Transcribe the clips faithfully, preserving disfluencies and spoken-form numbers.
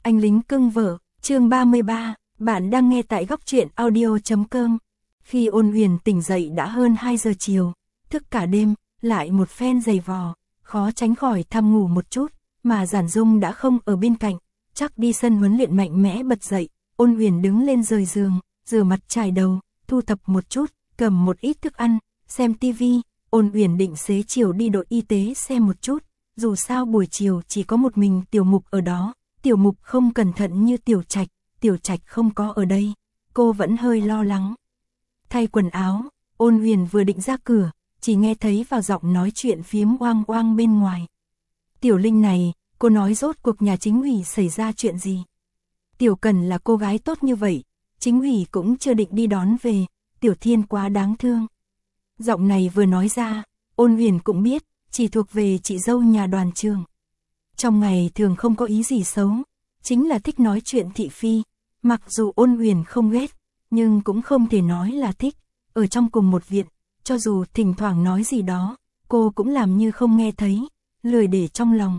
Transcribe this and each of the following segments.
Anh lính cưng vợ, chương ba mươi ba, bạn đang nghe tại góc truyện audio chấm com. Khi Ôn Huyền tỉnh dậy đã hơn hai giờ chiều, thức cả đêm, lại một phen giày vò, khó tránh khỏi thầm ngủ một chút, mà Giản Dung đã không ở bên cạnh, chắc đi sân huấn luyện mạnh mẽ bật dậy. Ôn Huyền đứng lên rời giường, rửa mặt chải đầu, thu thập một chút, cầm một ít thức ăn, xem tivi. Ôn Huyền định xế chiều đi đội y tế xem một chút, dù sao buổi chiều chỉ có một mình Tiểu Mục ở đó. Tiểu Mục không cẩn thận như Tiểu Trạch, Tiểu Trạch không có ở đây, cô vẫn hơi lo lắng. Thay quần áo, Ôn Huyền vừa định ra cửa, chỉ nghe thấy vào giọng nói chuyện phiếm oang oang bên ngoài. Tiểu Linh này, cô nói rốt cuộc nhà chính ủy xảy ra chuyện gì? Tiểu Cần là cô gái tốt như vậy, chính ủy cũng chưa định đi đón về, Tiểu Thiên quá đáng thương. Giọng này vừa nói ra, Ôn Huyền cũng biết, chỉ thuộc về chị dâu nhà Đoàn Trường. Trong ngày thường không có ý gì xấu, chính là thích nói chuyện thị phi, mặc dù Ôn Huyền không ghét, nhưng cũng không thể nói là thích. Ở trong cùng một viện, cho dù thỉnh thoảng nói gì đó, cô cũng làm như không nghe thấy, lười để trong lòng.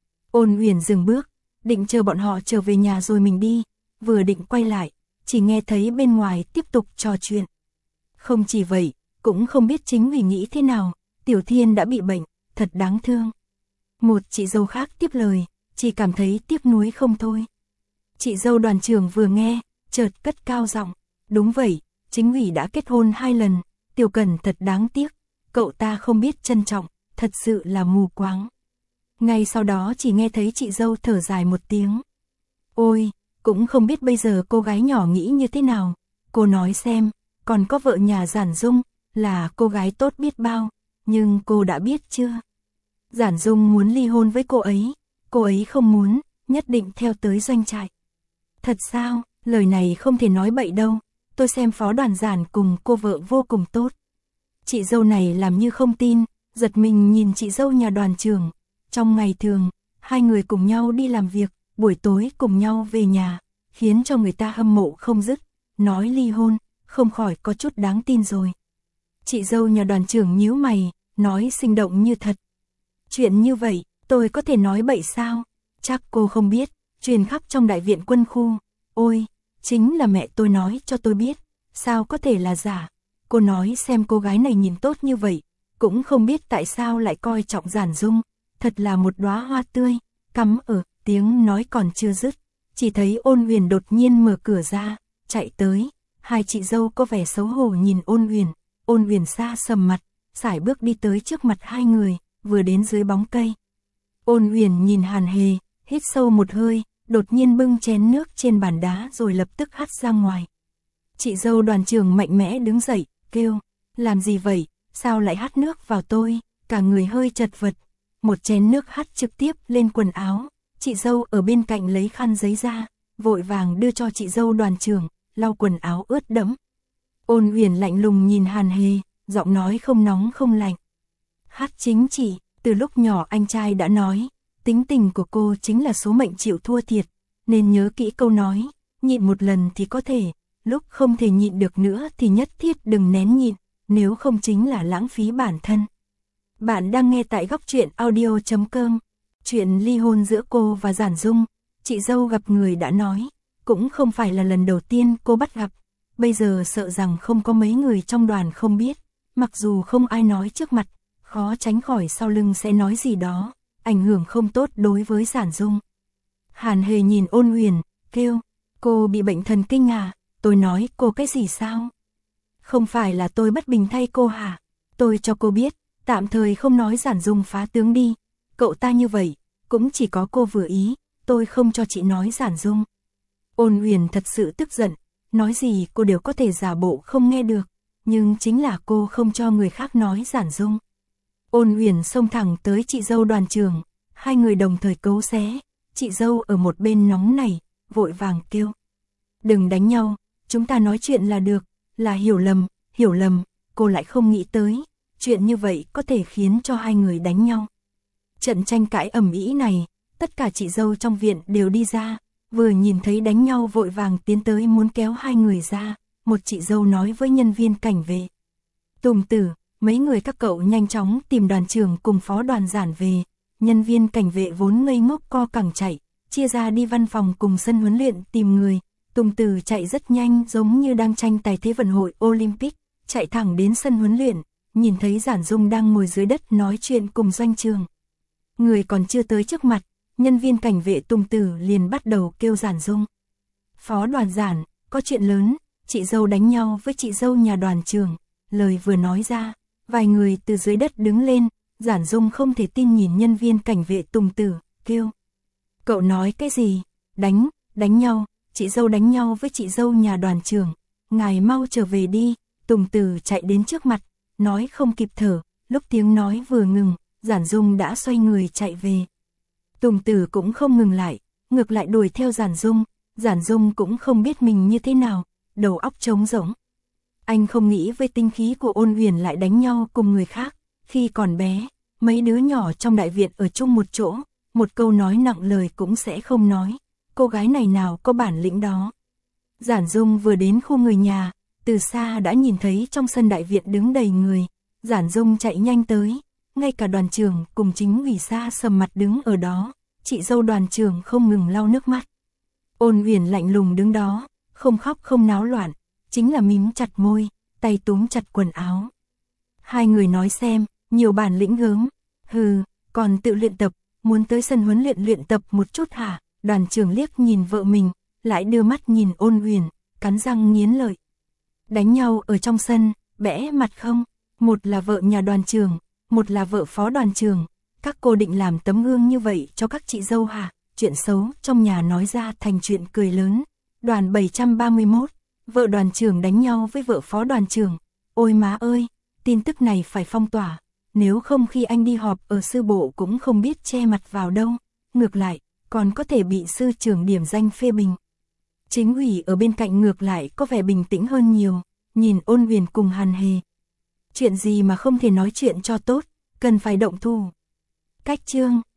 Ôn Huyền dừng bước, định chờ bọn họ trở về nhà rồi mình đi, vừa định quay lại, chỉ nghe thấy bên ngoài tiếp tục trò chuyện. Không chỉ vậy, cũng không biết chính vì nghĩ thế nào, Tiểu Thiên đã bị bệnh, thật đáng thương. Một chị dâu khác tiếp lời, chỉ cảm thấy tiếc nuối không thôi. Chị dâu Đoàn Trường vừa nghe, chợt cất cao giọng, đúng vậy, chính ủy đã kết hôn hai lần, Tiểu Cần thật đáng tiếc, cậu ta không biết trân trọng, thật sự là mù quáng. Ngay sau đó chỉ nghe thấy chị dâu thở dài một tiếng. Ôi, cũng không biết bây giờ cô gái nhỏ nghĩ như thế nào, cô nói xem, còn có vợ nhà Giản Dung, là cô gái tốt biết bao, nhưng cô đã biết chưa? Giản Dung muốn ly hôn với cô ấy, cô ấy không muốn, nhất định theo tới doanh trại. Thật sao, lời này không thể nói bậy đâu, tôi xem Phó Đoàn Giản cùng cô vợ vô cùng tốt. Chị dâu này làm như không tin, giật mình nhìn chị dâu nhà Đoàn Trường. Trong ngày thường, hai người cùng nhau đi làm việc, buổi tối cùng nhau về nhà, khiến cho người ta hâm mộ không dứt, nói ly hôn, không khỏi có chút đáng tin rồi. Chị dâu nhà Đoàn Trường nhíu mày, nói sinh động như thật. Chuyện như vậy, tôi có thể nói bậy sao? Chắc cô không biết, truyền khắp trong đại viện quân khu. Ôi, chính là mẹ tôi nói cho tôi biết, sao có thể là giả? Cô nói xem cô gái này nhìn tốt như vậy, cũng không biết tại sao lại coi trọng Giản Dung, thật là một đóa hoa tươi, cắm ở, tiếng nói còn chưa dứt, chỉ thấy Ôn Huyền đột nhiên mở cửa ra, chạy tới, hai chị dâu có vẻ xấu hổ nhìn Ôn Huyền, Ôn Huyền xa sầm mặt, sải bước đi tới trước mặt hai người, vừa đến dưới bóng cây. Ôn Huyền nhìn Hàn Hề, hít sâu một hơi, đột nhiên bưng chén nước trên bàn đá rồi lập tức hắt ra ngoài. Chị dâu Đoàn Trường mạnh mẽ đứng dậy, kêu, làm gì vậy, sao lại hắt nước vào tôi, cả người hơi chật vật. Một chén nước hắt trực tiếp lên quần áo, chị dâu ở bên cạnh lấy khăn giấy ra, vội vàng đưa cho chị dâu Đoàn Trường, lau quần áo ướt đẫm. Ôn Huyền lạnh lùng nhìn Hàn Hề, giọng nói không nóng không lạnh. Hát chính chị, từ lúc nhỏ anh trai đã nói, tính tình của cô chính là số mệnh chịu thua thiệt, nên nhớ kỹ câu nói, nhịn một lần thì có thể, lúc không thể nhịn được nữa thì nhất thiết đừng nén nhịn, nếu không chính là lãng phí bản thân. Bạn đang nghe tại góc truyện audio chấm com. Chuyện ly hôn giữa cô và Giản Dung, chị dâu gặp người đã nói, cũng không phải là lần đầu tiên cô bắt gặp, bây giờ sợ rằng không có mấy người trong đoàn không biết, mặc dù không ai nói trước mặt, khó tránh khỏi sau lưng sẽ nói gì đó, ảnh hưởng không tốt đối với Giản Dung. Hàn Hề nhìn Ôn Huyền, kêu, cô bị bệnh thần kinh à, tôi nói cô cái gì sao? Không phải là tôi bất bình thay cô hả? Tôi cho cô biết, tạm thời không nói Giản Dung phá tướng đi, cậu ta như vậy, cũng chỉ có cô vừa ý, tôi không cho chị nói Giản Dung. Ôn Huyền thật sự tức giận, nói gì cô đều có thể giả bộ không nghe được, nhưng chính là cô không cho người khác nói Giản Dung. Ôn Huyền xông thẳng tới chị dâu Đoàn Trường, hai người đồng thời cấu xé, chị dâu ở một bên nóng này, vội vàng kêu. Đừng đánh nhau, chúng ta nói chuyện là được, là hiểu lầm, hiểu lầm, cô lại không nghĩ tới, chuyện như vậy có thể khiến cho hai người đánh nhau. Trận tranh cãi ầm ĩ này, tất cả chị dâu trong viện đều đi ra, vừa nhìn thấy đánh nhau vội vàng tiến tới muốn kéo hai người ra, một chị dâu nói với nhân viên cảnh vệ. Tùng Tử, mấy người các cậu nhanh chóng tìm Đoàn Trường cùng Phó Đoàn Giản về, nhân viên cảnh vệ vốn ngây ngốc co cẳng chạy, chia ra đi văn phòng cùng sân huấn luyện tìm người. Tùng Tử chạy rất nhanh giống như đang tranh tài Thế vận hội Olympic, chạy thẳng đến sân huấn luyện, nhìn thấy Giản Dung đang ngồi dưới đất nói chuyện cùng Doanh Trường. Người còn chưa tới trước mặt, nhân viên cảnh vệ Tùng Tử liền bắt đầu kêu Giản Dung. Phó đoàn Giản, có chuyện lớn, chị dâu đánh nhau với chị dâu nhà đoàn trưởng. Lời vừa nói ra, vài người từ dưới đất đứng lên, Giản Dung không thể tin nhìn nhân viên cảnh vệ Tùng Tử, kêu. Cậu nói cái gì? Đánh, đánh nhau, chị dâu đánh nhau với chị dâu nhà đoàn trưởng. Ngài mau trở về đi. Tùng Tử chạy đến trước mặt, nói không kịp thở, lúc tiếng nói vừa ngừng, Giản Dung đã xoay người chạy về. Tùng Tử cũng không ngừng lại, ngược lại đuổi theo Giản Dung. Giản Dung cũng không biết mình như thế nào, đầu óc trống rỗng. Anh không nghĩ với tinh khí của Ôn Huyền lại đánh nhau cùng người khác. Khi còn bé, mấy đứa nhỏ trong đại viện ở chung một chỗ, một câu nói nặng lời cũng sẽ không nói. Cô gái này nào có bản lĩnh đó. Giản Dung vừa đến khu người nhà, từ xa đã nhìn thấy trong sân đại viện đứng đầy người. Giản Dung chạy nhanh tới, ngay cả đoàn trưởng cùng chính ủy Sa sầm mặt đứng ở đó. Chị dâu đoàn trưởng không ngừng lau nước mắt. Ôn Huyền lạnh lùng đứng đó, không khóc không náo loạn, chính là mím chặt môi, tay túm chặt quần áo. Hai người nói xem, nhiều bản lĩnh gớm, hừ, còn tự luyện tập, muốn tới sân huấn luyện luyện tập một chút hả? Đoàn trưởng liếc nhìn vợ mình, lại đưa mắt nhìn Ôn Huyền, cắn răng nghiến lợi. Đánh nhau ở trong sân, bẽ mặt không? Một là vợ nhà đoàn trưởng, một là vợ phó đoàn trưởng. Các cô định làm tấm gương như vậy cho các chị dâu hả? Chuyện xấu trong nhà nói ra thành chuyện cười lớn. Đoàn bảy trăm ba mươi mốt, vợ đoàn trưởng đánh nhau với vợ phó đoàn trưởng. Ôi má ơi, tin tức này phải phong tỏa. Nếu không khi anh đi họp ở sư bộ cũng không biết che mặt vào đâu. Ngược lại, còn có thể bị sư trưởng điểm danh phê bình. Chính ủy ở bên cạnh ngược lại có vẻ bình tĩnh hơn nhiều, nhìn Ôn Huyền cùng Hàn Hề. Chuyện gì mà không thể nói chuyện cho tốt, cần phải động thủ. Cách chương